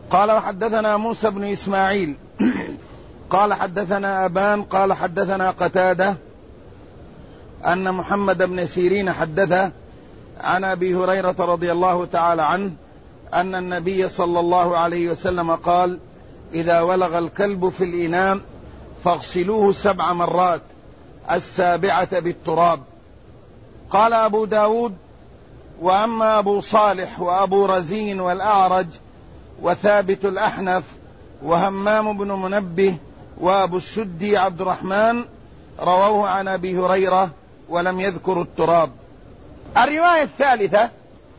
قال وحدثنا موسى بن إسماعيل قال حدثنا أبان قال حدثنا قتادة أن محمد بن سيرين حدث عن أبي هريرة رضي الله تعالى عنه أن النبي صلى الله عليه وسلم قال: إذا ولغ الكلب في الإناء فاغسلوه 7 مرات، 7 بالتراب. قال أبو داود: وأما أبو صالح وأبو رزين والأعرج وثابت الأحنف وهمام بن منبه وأبو السدي عبد الرحمن رووه عن أبي هريرة ولم يذكروا التراب. الرواية الثالثة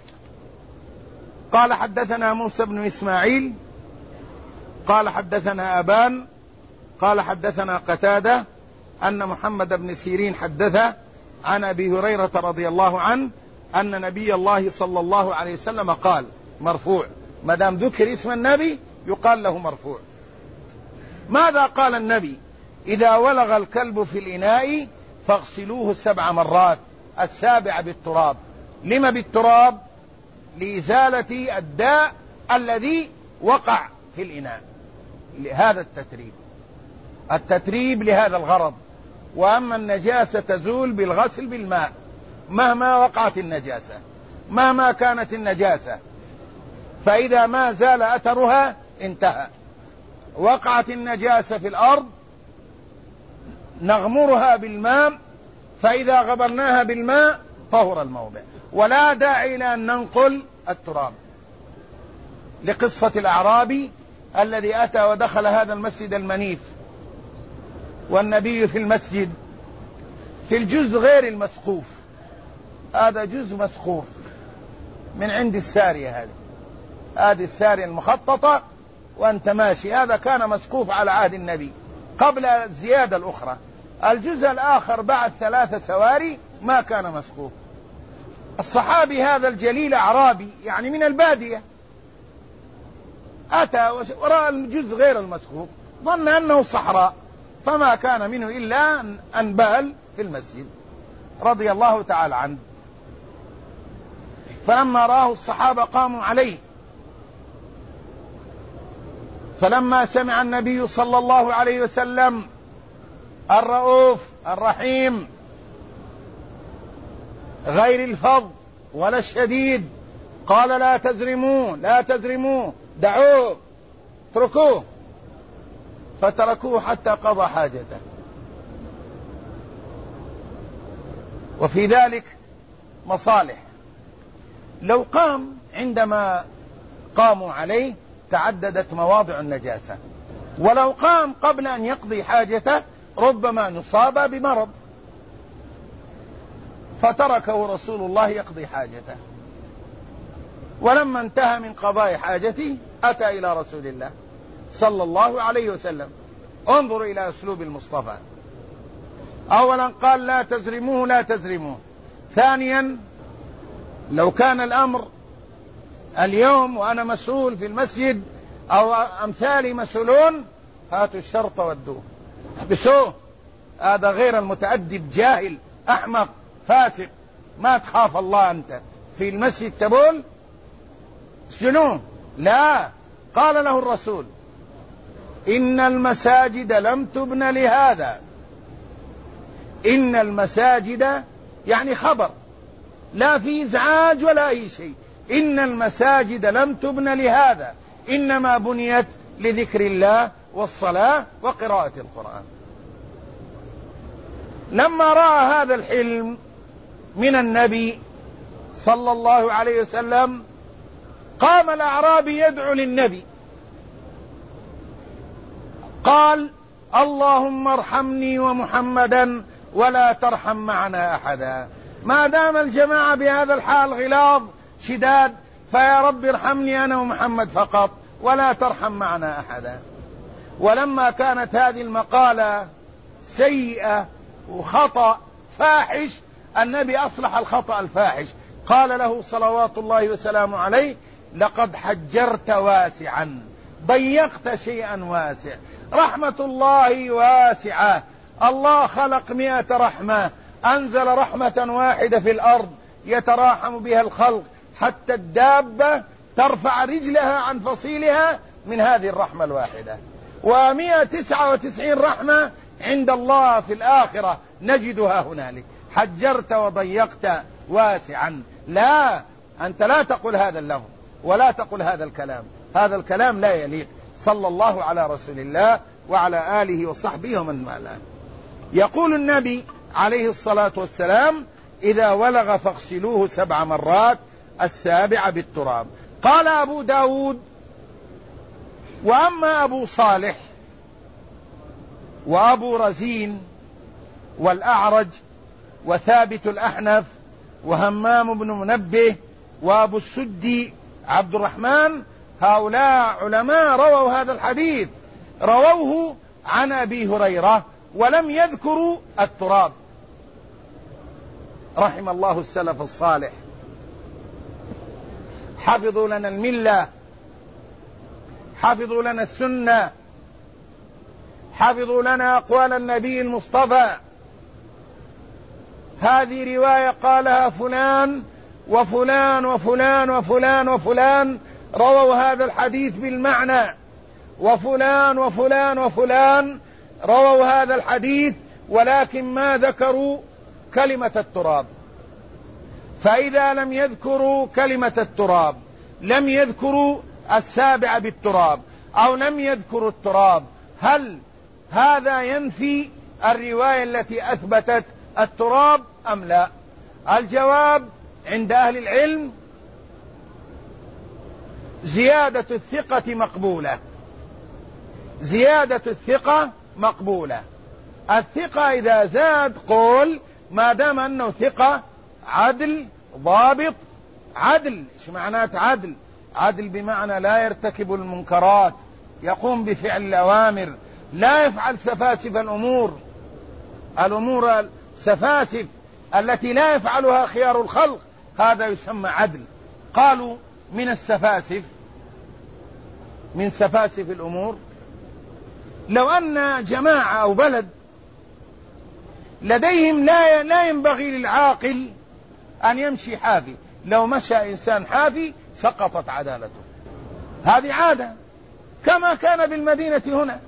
قال حدثنا موسى بن إسماعيل قال حدثنا أبان قال حدثنا قتادة أن محمد بن سيرين حدث عن أبي هريرة رضي الله عنه أن نبي الله صلى الله عليه وسلم قال، مرفوع، ما دام ذكر اسم النبي يقال له مرفوع. ماذا قال النبي؟ إذا ولغ الكلب في الإناء فاغسلوه 7 مرات، 7 بالتراب. لما بالتراب؟ لإزالة الداء الذي وقع في الإناء، لهذا التتريب لهذا الغرض. وأما النجاسة تزول بالغسل بالماء مهما وقعت النجاسة، مهما كانت النجاسة، فإذا ما زال أثرها انتهى. وقعت النجاسة في الأرض نغمرها بالماء، فإذا غبرناها بالماء طهر الموضع، ولا داعي إلى أن ننقل التراب. لقصة الأعرابي الذي أتى ودخل هذا المسجد المنيف والنبي في المسجد في الجزء غير المسقوف، هذا جزء مسقوف من عند السارية، هذه السارية المخططة وأنت ماشي، هذا كان مسقوف على عهد النبي قبل الزيادة الأخرى. الجزء الآخر بعد 3 سواري ما كان مسقوف. الصحابي هذا الجليل أعرابي يعني من البادية، أتى ورأى الجزء غير المسقوف، ظن أنه صحراء، فما كان منه إلا أن بال في المسجد رضي الله تعالى عنه. فلما رآه الصحابة قاموا عليه، فلما سمع النبي صلى الله عليه وسلم الرؤوف الرحيم غير الفظ ولا الشديد قال: لا تزرموه لا تزرموه، دعوه اتركوه. فتركوه حتى قضى حاجته. وفي ذلك مصالح، لو قام عندما قاموا عليه تعددت مواضع النجاسة، ولو قام قبل أن يقضي حاجته ربما نصاب بمرض، فتركه رسول الله يقضي حاجته. ولما انتهى من قضاء حاجته أتى إلى رسول الله صلى الله عليه وسلم. انظروا إلى أسلوب المصطفى. أولا قال: لا تزرموه لا تزرموه. ثانيا لو كان الأمر اليوم وأنا مسؤول في المسجد أو أمثالي مسؤولون، هاتوا الشرطة ودوه احبسوه. هذا غير المتأدب، جاهل أحمق فاسق، ما تخاف الله أنت في المسجد تبول شنو؟ لا، قال له الرسول: إن المساجد لم تبن لهذا. إن المساجد يعني خبر، لا في إزعاج ولا أي شيء. إن المساجد لم تبن لهذا، إنما بنيت لذكر الله والصلاة وقراءة القرآن. لما رأى هذا الحلم من النبي صلى الله عليه وسلم قام الأعرابي يدعو للنبي، قال: اللهم ارحمني ومحمدا ولا ترحم معنا أحدا. ما دام الجماعة بهذا الحال غلاظ شداد، فيا رب ارحمني أنا ومحمد فقط ولا ترحم معنا أحدا. ولما كانت هذه المقالة سيئة وخطأ فاحش، النبي أصلح الخطأ الفاحش، قال له صلوات الله وسلامه عليه: لقد حجرت واسعا، ضيقت شيئا واسع. رحمة الله واسعة، الله خلق 100 رحمة، أنزل رحمة واحدة في الأرض يتراحم بها الخلق، حتى الدابة ترفع رجلها عن فصيلها من هذه الرحمة الواحدة، 199 رحمة عند الله في الآخرة نجدها هنالك. حجرت وضيقت واسعا، لا، أنت لا تقول هذا اللفظ ولا تقول هذا الكلام، هذا الكلام لا يليق. صلى الله على رسول الله وعلى آله وصحبه ومن والاه. يقول النبي عليه الصلاة والسلام: إذا ولغ فاغسلوه 7 مرات، السابعة بالتراب. قال أبو داود: وأما أبو صالح وأبو رزين والأعرج وثابت الأحنف وهمام بن منبه وأبو السدي عبد الرحمن، هؤلاء علماء رووا هذا الحديث، رووه عن أبي هريرة ولم يذكروا التراب. رحم الله السلف الصالح، حفظوا لنا الملة، حفظوا لنا السنة، حفظوا لنا أقوال النبي المصطفى. هذه رواية قالها فلان وفلان وفلان وفلان وفلان، رووا هذا الحديث بالمعنى، وفلان وفلان وفلان رووا هذا الحديث ولكن ما ذكروا كلمة التراب. فإذا لم يذكروا كلمة التراب، لم يذكروا السابع بالتراب، أو لم يذكروا التراب، هل هذا ينفي الرواية التي أثبتت التراب أم لا؟ الجواب عند أهل العلم: زيادة الثقة مقبولة، زيادة الثقة مقبولة. الثقة إذا زاد قول ما دام أنه ثقة عدل ضابط. عدل إيش معنات عدل؟ عدل بمعنى لا يرتكب المنكرات، يقوم بفعل الأوامر، لا يفعل سفاسف الأمور، الأمور سفاسف التي لا يفعلها خيار الخلق، هذا يسمى عدل. قالوا من السفاسف، من سفاسف الأمور، لو أن جماعة أو بلد لديهم لا ينبغي للعاقل أن يمشي حافي، لو مشى إنسان حافي سقطت عدالته. هذه عادة كما كان بالمدينة هنا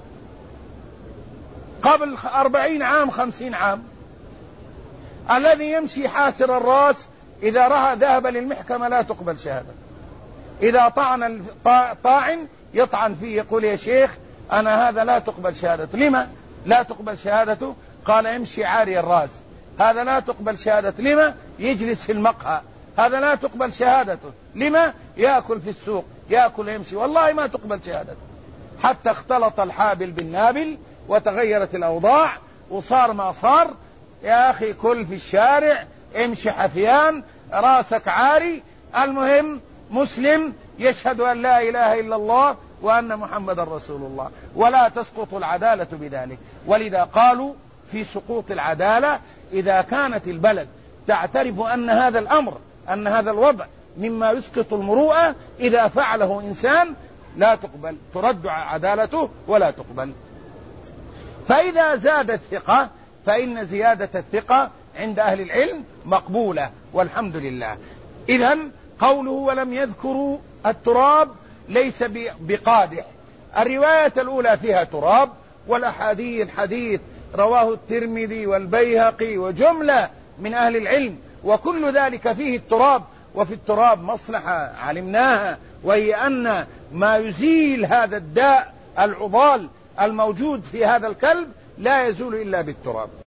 قبل 40 عام 50 عام. الذي يمشي حاسر الرأس إذا رأى ذهب للمحكمة لا تقبل شهادة. إذا طعن طاعن يطعن فيه، يقول يا شيخ أنا هذا لا تقبل شهادته. لما لا تقبل شهادته؟ قال يمشي عاري الرأس، هذا لا تقبل شهادته. لما؟ يجلس في المقهى، هذا لا تقبل شهادته. لما؟ يأكل في السوق، يأكل يمشي، والله ما تقبل شهادته. حتى اختلط الحابل بالنابل وتغيرت الأوضاع وصار ما صار. يا أخي كل في الشارع، امشي حفيان، راسك عاري، المهم مسلم يشهد أن لا إله إلا الله وأن محمد رسول الله، ولا تسقط العدالة بذلك. ولذا قالوا في سقوط العدالة إذا كانت البلد تعترف أن هذا الأمر، أن هذا الوضع مما يسقط المروءة، إذا فعله إنسان لا تقبل، ترد عدالته ولا تقبل. فإذا زادت الثقة فإن زيادة الثقة عند أهل العلم مقبولة والحمد لله. إذن قوله ولم يذكروا التراب ليس بقادح. الرواية الأولى فيها تراب، والأحاديث حديث رواه الترمذي والبيهقي وجملة من أهل العلم، وكل ذلك فيه التراب. وفي التراب مصلحة علمناها، وهي أن ما يزيل هذا الداء العضال الموجود في هذا الكلب لا يزول إلا بالتراب.